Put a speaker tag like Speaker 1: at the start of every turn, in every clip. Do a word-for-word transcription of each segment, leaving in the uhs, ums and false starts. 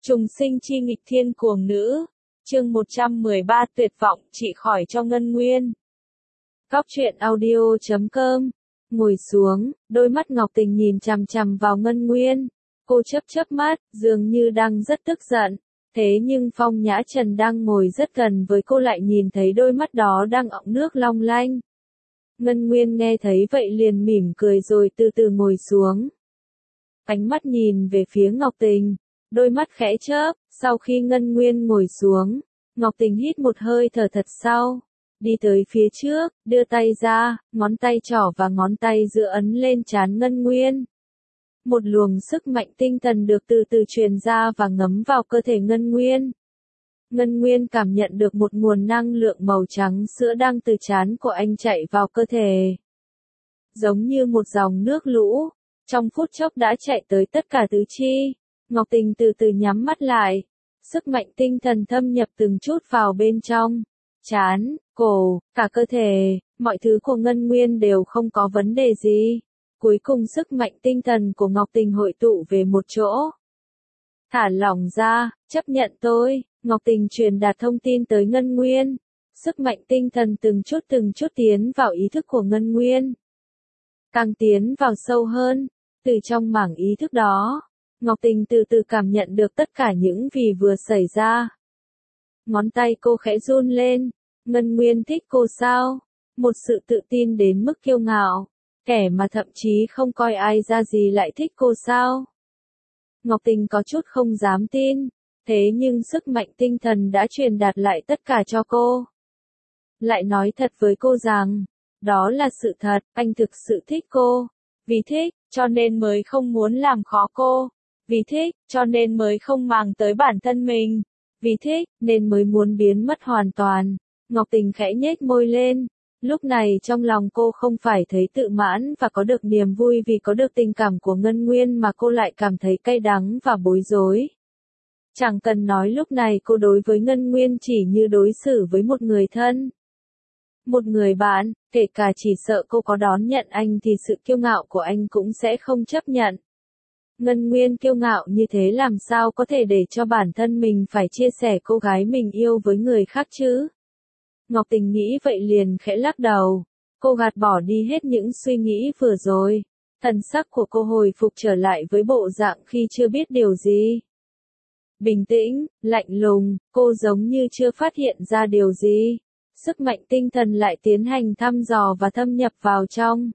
Speaker 1: Trùng sinh chi nghịch thiên cuồng nữ. Chương một trăm mười ba tuyệt vọng trị khỏi cho Ngân Nguyên. Góc truyện audio chấm com. Ngồi xuống, đôi mắt Ngọc Tình nhìn chằm chằm vào Ngân Nguyên. Cô chớp chớp mắt, dường như đang rất tức giận. Thế nhưng Phong Nhã Trần đang ngồi rất gần với cô lại nhìn thấy đôi mắt đó đang ọng nước long lanh. Ngân Nguyên nghe thấy vậy liền mỉm cười rồi từ từ ngồi xuống. Ánh mắt nhìn về phía Ngọc Tình, đôi mắt khẽ chớp, sau khi Ngân Nguyên ngồi xuống, Ngọc Tình hít một hơi thở thật sâu, đi tới phía trước, đưa tay ra, ngón tay trỏ và ngón tay giữa ấn lên trán Ngân Nguyên. Một luồng sức mạnh tinh thần được từ từ truyền ra và ngấm vào cơ thể Ngân Nguyên. Ngân Nguyên cảm nhận được một nguồn năng lượng màu trắng sữa đang từ trán của anh chạy vào cơ thể. Giống như một dòng nước lũ, trong phút chốc đã chạy tới tất cả tứ chi. Ngọc Tình từ từ nhắm mắt lại. Sức mạnh tinh thần thâm nhập từng chút vào bên trong. Trán, cổ, cả cơ thể, mọi thứ của Ngân Nguyên đều không có vấn đề gì. Cuối cùng sức mạnh tinh thần của Ngọc Tình hội tụ về một chỗ. Thả lỏng ra, chấp nhận tôi. Ngọc Tình truyền đạt thông tin tới Ngân Nguyên. Sức mạnh tinh thần từng chút từng chút tiến vào ý thức của Ngân Nguyên. Càng tiến vào sâu hơn, từ trong mảng ý thức đó, Ngọc Tình từ từ cảm nhận được tất cả những gì vừa xảy ra. Ngón tay cô khẽ run lên. Ngân Nguyên thích cô sao? Một sự tự tin đến mức kiêu ngạo. Kẻ mà thậm chí không coi ai ra gì lại thích cô sao? Ngọc Tình có chút không dám tin. Thế nhưng sức mạnh tinh thần đã truyền đạt lại tất cả cho cô. Lại nói thật với cô rằng, đó là sự thật, anh thực sự thích cô. Vì thích, cho nên mới không muốn làm khó cô. Vì thích, cho nên mới không màng tới bản thân mình. Vì thích, nên mới muốn biến mất hoàn toàn. Ngọc Tình khẽ nhếch môi lên. Lúc này trong lòng cô không phải thấy tự mãn và có được niềm vui vì có được tình cảm của Ngân Nguyên mà cô lại cảm thấy cay đắng và bối rối. Chẳng cần nói lúc này cô đối với Ngân Nguyên chỉ như đối xử với một người thân. Một người bạn, kể cả chỉ sợ cô có đón nhận anh thì sự kiêu ngạo của anh cũng sẽ không chấp nhận. Ngân Nguyên kiêu ngạo như thế làm sao có thể để cho bản thân mình phải chia sẻ cô gái mình yêu với người khác chứ? Ngọc Tình nghĩ vậy liền khẽ lắc đầu. Cô gạt bỏ đi hết những suy nghĩ vừa rồi. Thần sắc của cô hồi phục trở lại với bộ dạng khi chưa biết điều gì. Bình tĩnh, lạnh lùng, cô giống như chưa phát hiện ra điều gì. Sức mạnh tinh thần lại tiến hành thăm dò và thâm nhập vào trong.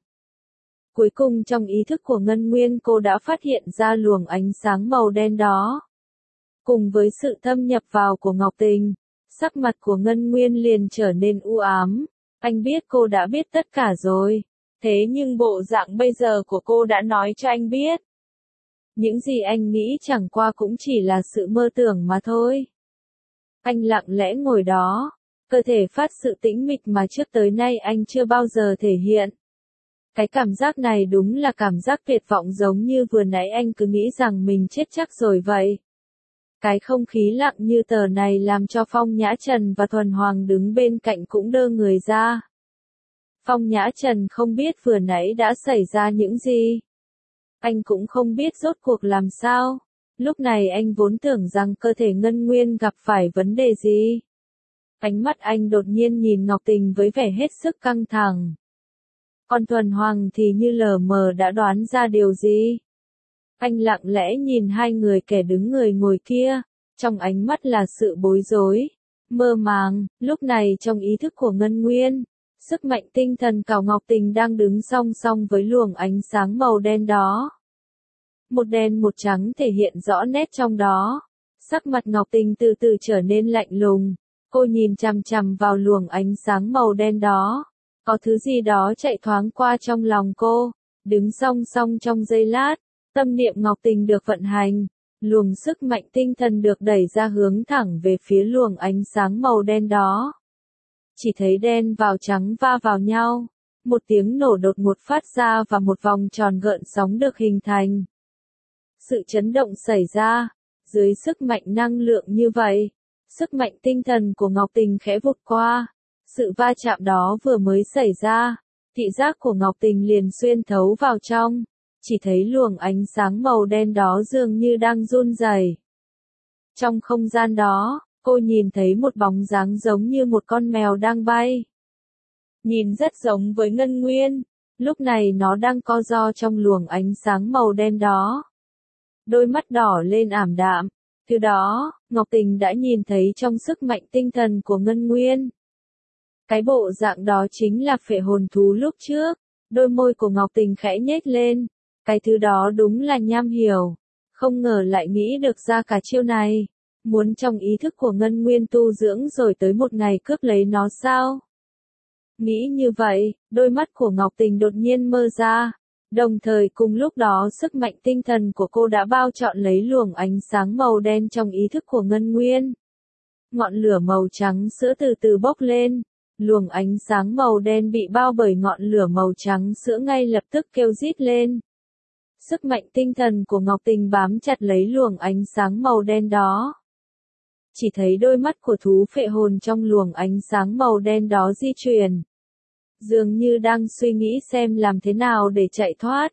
Speaker 1: Cuối cùng trong ý thức của Ngân Nguyên cô đã phát hiện ra luồng ánh sáng màu đen đó. Cùng với sự thâm nhập vào của Ngọc Tình, sắc mặt của Ngân Nguyên liền trở nên u ám. Anh biết cô đã biết tất cả rồi. Thế nhưng bộ dạng bây giờ của cô đã nói cho anh biết. Những gì anh nghĩ chẳng qua cũng chỉ là sự mơ tưởng mà thôi. Anh lặng lẽ ngồi đó. Cơ thể phát sự tĩnh mịch mà trước tới nay anh chưa bao giờ thể hiện. Cái cảm giác này đúng là cảm giác tuyệt vọng giống như vừa nãy anh cứ nghĩ rằng mình chết chắc rồi vậy. Cái không khí lặng như tờ này làm cho Phong Nhã Trần và Thuần Hoàng đứng bên cạnh cũng đơ người ra. Phong Nhã Trần không biết vừa nãy đã xảy ra những gì. Anh cũng không biết rốt cuộc làm sao. Lúc này anh vốn tưởng rằng cơ thể Ngân Nguyên gặp phải vấn đề gì. Ánh mắt anh đột nhiên nhìn Ngọc Tình với vẻ hết sức căng thẳng. Còn Thuần Hoàng thì như lờ mờ đã đoán ra điều gì. Anh lặng lẽ nhìn hai người kẻ đứng người ngồi kia, trong ánh mắt là sự bối rối, mơ màng. Lúc này trong ý thức của Ngân Nguyên, sức mạnh tinh thần của Ngọc Tình đang đứng song song với luồng ánh sáng màu đen đó. Một đen một trắng thể hiện rõ nét trong đó. Sắc mặt Ngọc Tình từ từ trở nên lạnh lùng. Cô nhìn chằm chằm vào luồng ánh sáng màu đen đó. Có thứ gì đó chạy thoáng qua trong lòng cô. Đứng song song trong giây lát, tâm niệm Ngọc Tình được vận hành. Luồng sức mạnh tinh thần được đẩy ra hướng thẳng về phía luồng ánh sáng màu đen đó. Chỉ thấy đen vào trắng va vào nhau. Một tiếng nổ đột ngột phát ra và một vòng tròn gợn sóng được hình thành. Sự chấn động xảy ra. Dưới sức mạnh năng lượng như vậy, sức mạnh tinh thần của Ngọc Tình khẽ vụt qua. Sự va chạm đó vừa mới xảy ra, thị giác của Ngọc Tình liền xuyên thấu vào trong, chỉ thấy luồng ánh sáng màu đen đó dường như đang run rẩy. Trong không gian đó, cô nhìn thấy một bóng dáng giống như một con mèo đang bay. Nhìn rất giống với Ngân Nguyên, lúc này nó đang co ro trong luồng ánh sáng màu đen đó. Đôi mắt đỏ lên ảm đạm, từ đó, Ngọc Tình đã nhìn thấy trong sức mạnh tinh thần của Ngân Nguyên. Cái bộ dạng đó chính là phệ hồn thú lúc trước, đôi môi của Ngọc Tình khẽ nhếch lên, cái thứ đó đúng là nham hiểu, không ngờ lại nghĩ được ra cả chiêu này, muốn trong ý thức của Ngân Nguyên tu dưỡng rồi tới một ngày cướp lấy nó sao? Nghĩ như vậy, đôi mắt của Ngọc Tình đột nhiên mơ ra, đồng thời cùng lúc đó sức mạnh tinh thần của cô đã bao trọn lấy luồng ánh sáng màu đen trong ý thức của Ngân Nguyên. Ngọn lửa màu trắng sữa từ từ bốc lên, luồng ánh sáng màu đen bị bao bởi ngọn lửa màu trắng sữa ngay lập tức kêu rít lên. Sức mạnh tinh thần của Ngọc Tình bám chặt lấy luồng ánh sáng màu đen đó. Chỉ thấy đôi mắt của thú phệ hồn trong luồng ánh sáng màu đen đó di chuyển. Dường như đang suy nghĩ xem làm thế nào để chạy thoát.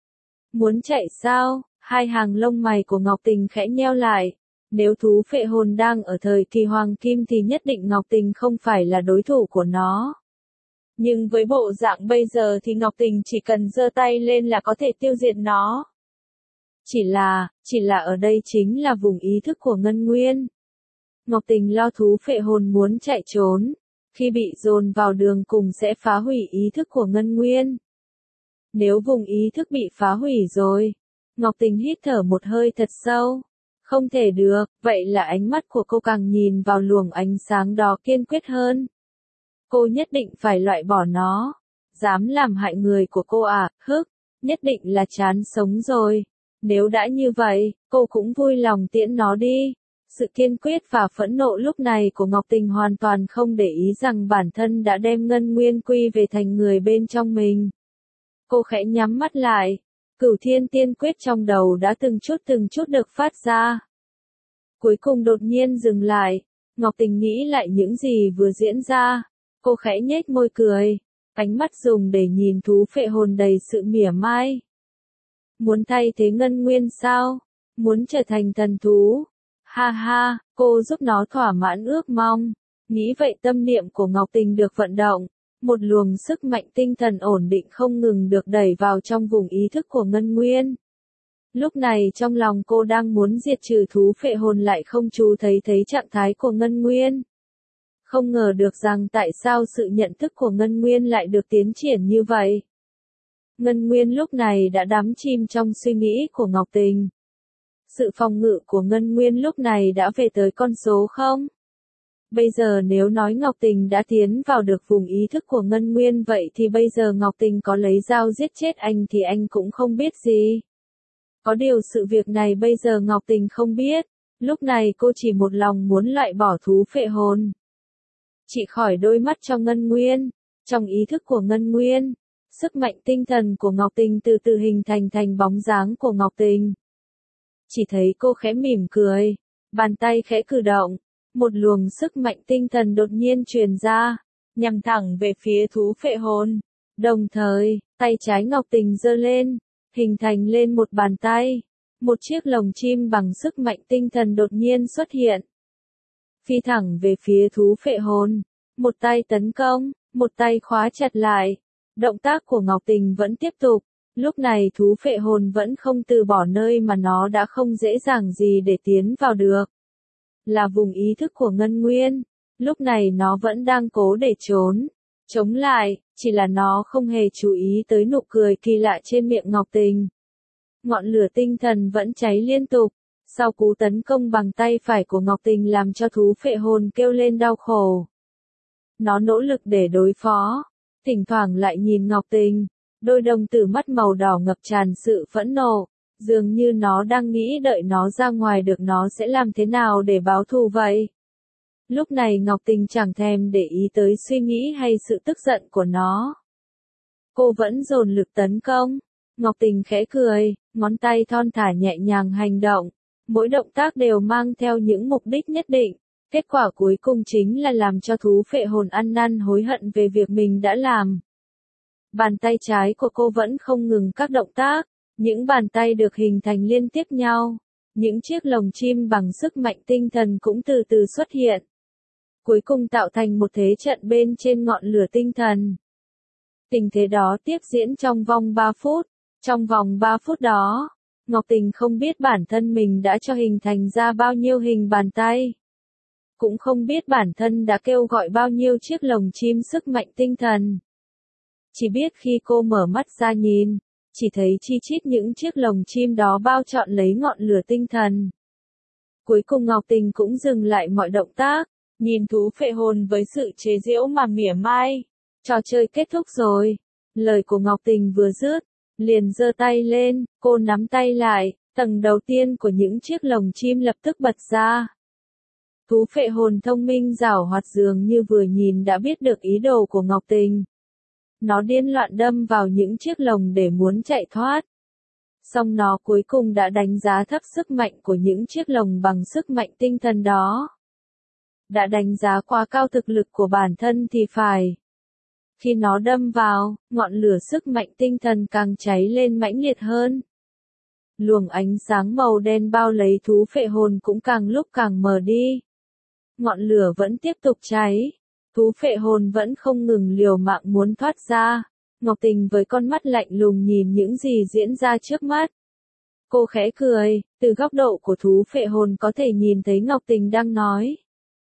Speaker 1: Muốn chạy sao? Hai hàng lông mày của Ngọc Tình khẽ nheo lại. Nếu thú phệ hồn đang ở thời kỳ hoàng kim thì nhất định Ngọc Tình không phải là đối thủ của nó. Nhưng với bộ dạng bây giờ thì Ngọc Tình chỉ cần giơ tay lên là có thể tiêu diệt nó. Chỉ là, chỉ là ở đây chính là vùng ý thức của Ngân Nguyên. Ngọc Tình lo thú phệ hồn muốn chạy trốn, khi bị dồn vào đường cùng sẽ phá hủy ý thức của Ngân Nguyên. Nếu vùng ý thức bị phá hủy rồi, Ngọc Tình hít thở một hơi thật sâu. Không thể được, vậy là ánh mắt của cô càng nhìn vào luồng ánh sáng đó kiên quyết hơn. Cô nhất định phải loại bỏ nó. Dám làm hại người của cô à, hức, nhất định là chán sống rồi. Nếu đã như vậy, cô cũng vui lòng tiễn nó đi. Sự kiên quyết và phẫn nộ lúc này của Ngọc Tình hoàn toàn không để ý rằng bản thân đã đem Ngân Nguyên quy về thành người bên trong mình. Cô khẽ nhắm mắt lại. Cửu Thiên Tiên Quyết trong đầu đã từng chút từng chút được phát ra. Cuối cùng đột nhiên dừng lại. Ngọc Tình nghĩ lại những gì vừa diễn ra. Cô khẽ nhếch môi cười. Ánh mắt dùng để nhìn thú phệ hồn đầy sự mỉa mai. Muốn thay thế Ngân Nguyên sao? Muốn trở thành thần thú? Ha ha, cô giúp nó thỏa mãn ước mong. Nghĩ vậy tâm niệm của Ngọc Tình được vận động. Một luồng sức mạnh tinh thần ổn định không ngừng được đẩy vào trong vùng ý thức của Ngân Nguyên. Lúc này trong lòng cô đang muốn diệt trừ thú phệ hồn lại không chú thấy thấy trạng thái của Ngân Nguyên. Không ngờ được rằng tại sao sự nhận thức của Ngân Nguyên lại được tiến triển như vậy. Ngân Nguyên lúc này đã đắm chìm trong suy nghĩ của Ngọc Tình. Sự phòng ngự của Ngân Nguyên lúc này đã về tới con số không? Bây giờ nếu nói Ngọc Tình đã tiến vào được vùng ý thức của Ngân Nguyên vậy thì bây giờ Ngọc Tình có lấy dao giết chết anh thì anh cũng không biết gì. Có điều sự việc này bây giờ Ngọc Tình không biết, lúc này cô chỉ một lòng muốn loại bỏ thú phệ hồn. Chỉ khỏi đôi mắt cho Ngân Nguyên, trong ý thức của Ngân Nguyên, sức mạnh tinh thần của Ngọc Tình từ từ hình thành thành bóng dáng của Ngọc Tình. Chỉ thấy cô khẽ mỉm cười, bàn tay khẽ cử động. Một luồng sức mạnh tinh thần đột nhiên truyền ra, nhằm thẳng về phía thú phệ hồn. Đồng thời, tay trái Ngọc Tình giơ lên, hình thành lên một bàn tay. Một chiếc lồng chim bằng sức mạnh tinh thần đột nhiên xuất hiện. Phi thẳng về phía thú phệ hồn. Một tay tấn công, một tay khóa chặt lại. Động tác của Ngọc Tình vẫn tiếp tục. Lúc này thú phệ hồn vẫn không từ bỏ nơi mà nó đã không dễ dàng gì để tiến vào được. Là vùng ý thức của Ngân Nguyên. Lúc này nó vẫn đang cố để trốn. Chống lại, chỉ là nó không hề chú ý tới nụ cười kỳ lạ trên miệng Ngọc Tình. Ngọn lửa tinh thần vẫn cháy liên tục. Sau cú tấn công bằng tay phải của Ngọc Tình làm cho thú phệ hồn kêu lên đau khổ. Nó nỗ lực để đối phó. Thỉnh thoảng lại nhìn Ngọc Tình. Đôi đồng tử mắt màu đỏ ngập tràn sự phẫn nộ. Dường như nó đang nghĩ đợi nó ra ngoài được nó sẽ làm thế nào để báo thù vậy. Lúc này Ngọc Tình chẳng thèm để ý tới suy nghĩ hay sự tức giận của nó. Cô vẫn dồn lực tấn công. Ngọc Tình khẽ cười, ngón tay thon thả nhẹ nhàng hành động. Mỗi động tác đều mang theo những mục đích nhất định. Kết quả cuối cùng chính là làm cho thú phệ hồn ăn năn hối hận về việc mình đã làm. Bàn tay trái của cô vẫn không ngừng các động tác. Những bàn tay được hình thành liên tiếp nhau. Những chiếc lồng chim bằng sức mạnh tinh thần cũng từ từ xuất hiện. Cuối cùng tạo thành một thế trận bên trên ngọn lửa tinh thần. Tình thế đó tiếp diễn trong vòng ba phút. Trong vòng ba phút đó, Ngọc Tình không biết bản thân mình đã cho hình thành ra bao nhiêu hình bàn tay. Cũng không biết bản thân đã kêu gọi bao nhiêu chiếc lồng chim sức mạnh tinh thần. Chỉ biết khi cô mở mắt ra nhìn, chỉ thấy chi chít những chiếc lồng chim đó bao trọn lấy ngọn lửa tinh thần. Cuối cùng Ngọc Tình cũng dừng lại mọi động tác, nhìn thú phệ hồn với sự chế giễu mà mỉa mai. Trò chơi kết thúc rồi. Lời của Ngọc Tình vừa dứt, liền giơ tay lên, cô nắm tay lại, tầng đầu tiên của những chiếc lồng chim lập tức bật ra. Thú phệ hồn thông minh giảo hoạt dường như vừa nhìn đã biết được ý đồ của Ngọc Tình. Nó điên loạn đâm vào những chiếc lồng để muốn chạy thoát. Song nó cuối cùng đã đánh giá thấp sức mạnh của những chiếc lồng bằng sức mạnh tinh thần đó. Đã đánh giá quá cao thực lực của bản thân thì phải. Khi nó đâm vào, ngọn lửa sức mạnh tinh thần càng cháy lên mãnh liệt hơn. Luồng ánh sáng màu đen bao lấy thú phệ hồn cũng càng lúc càng mờ đi. Ngọn lửa vẫn tiếp tục cháy. Thú phệ hồn vẫn không ngừng liều mạng muốn thoát ra. Ngọc Tình với con mắt lạnh lùng nhìn những gì diễn ra trước mắt. Cô khẽ cười, từ góc độ của thú phệ hồn có thể nhìn thấy Ngọc Tình đang nói.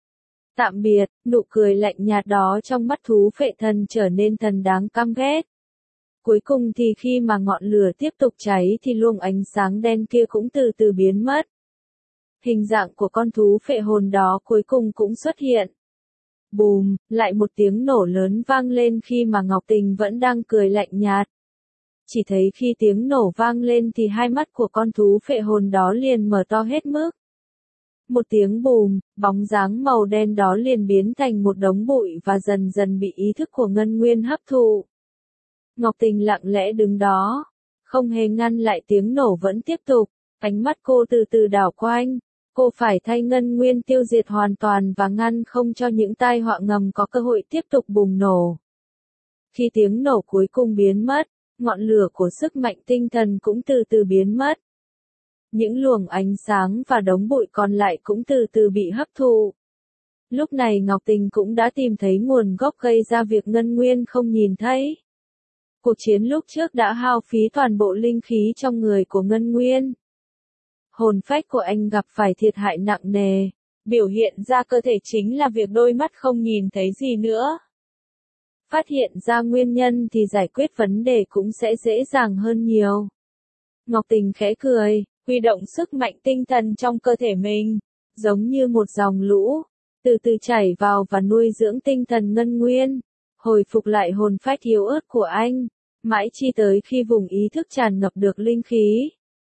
Speaker 1: Tạm biệt, nụ cười lạnh nhạt đó trong mắt thú phệ thần trở nên thần đáng căm ghét. Cuối cùng thì khi mà ngọn lửa tiếp tục cháy thì luồng ánh sáng đen kia cũng từ từ biến mất. Hình dạng của con thú phệ hồn đó cuối cùng cũng xuất hiện. Bùm, lại một tiếng nổ lớn vang lên khi mà Ngọc Tình vẫn đang cười lạnh nhạt. Chỉ thấy khi tiếng nổ vang lên thì hai mắt của con thú phệ hồn đó liền mở to hết mức. Một tiếng bùm, bóng dáng màu đen đó liền biến thành một đống bụi và dần dần bị ý thức của Ngân Nguyên hấp thụ. Ngọc Tình lặng lẽ đứng đó, không hề ngăn lại tiếng nổ vẫn tiếp tục, ánh mắt cô từ từ đảo quanh. Cô phải thay Ngân Nguyên tiêu diệt hoàn toàn và ngăn không cho những tai họa ngầm có cơ hội tiếp tục bùng nổ. Khi tiếng nổ cuối cùng biến mất, ngọn lửa của sức mạnh tinh thần cũng từ từ biến mất. Những luồng ánh sáng và đống bụi còn lại cũng từ từ bị hấp thụ. Lúc này Ngọc Tình cũng đã tìm thấy nguồn gốc gây ra việc Ngân Nguyên không nhìn thấy. Cuộc chiến lúc trước đã hao phí toàn bộ linh khí trong người của Ngân Nguyên. Hồn phách của anh gặp phải thiệt hại nặng nề, biểu hiện ra cơ thể chính là việc đôi mắt không nhìn thấy gì nữa. Phát hiện ra nguyên nhân thì giải quyết vấn đề cũng sẽ dễ dàng hơn nhiều. Ngọc Tình khẽ cười, huy động sức mạnh tinh thần trong cơ thể mình, giống như một dòng lũ, từ từ chảy vào và nuôi dưỡng tinh thần Ngân Nguyên, hồi phục lại hồn phách yếu ớt của anh, mãi chi tới khi vùng ý thức tràn ngập được linh khí.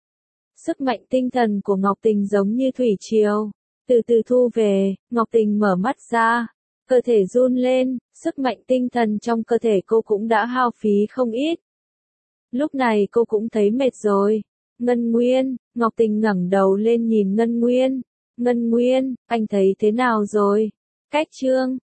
Speaker 1: Sức mạnh tinh thần của Ngọc Tình giống như thủy triều, từ từ thu về. Ngọc Tình mở mắt ra, cơ thể run lên, sức mạnh tinh thần trong cơ thể cô cũng đã hao phí không ít. Lúc này cô cũng thấy mệt rồi. Ngân Nguyên, Ngọc Tình ngẩng đầu lên nhìn Ngân Nguyên. Ngân Nguyên, anh thấy thế nào rồi? Cách chương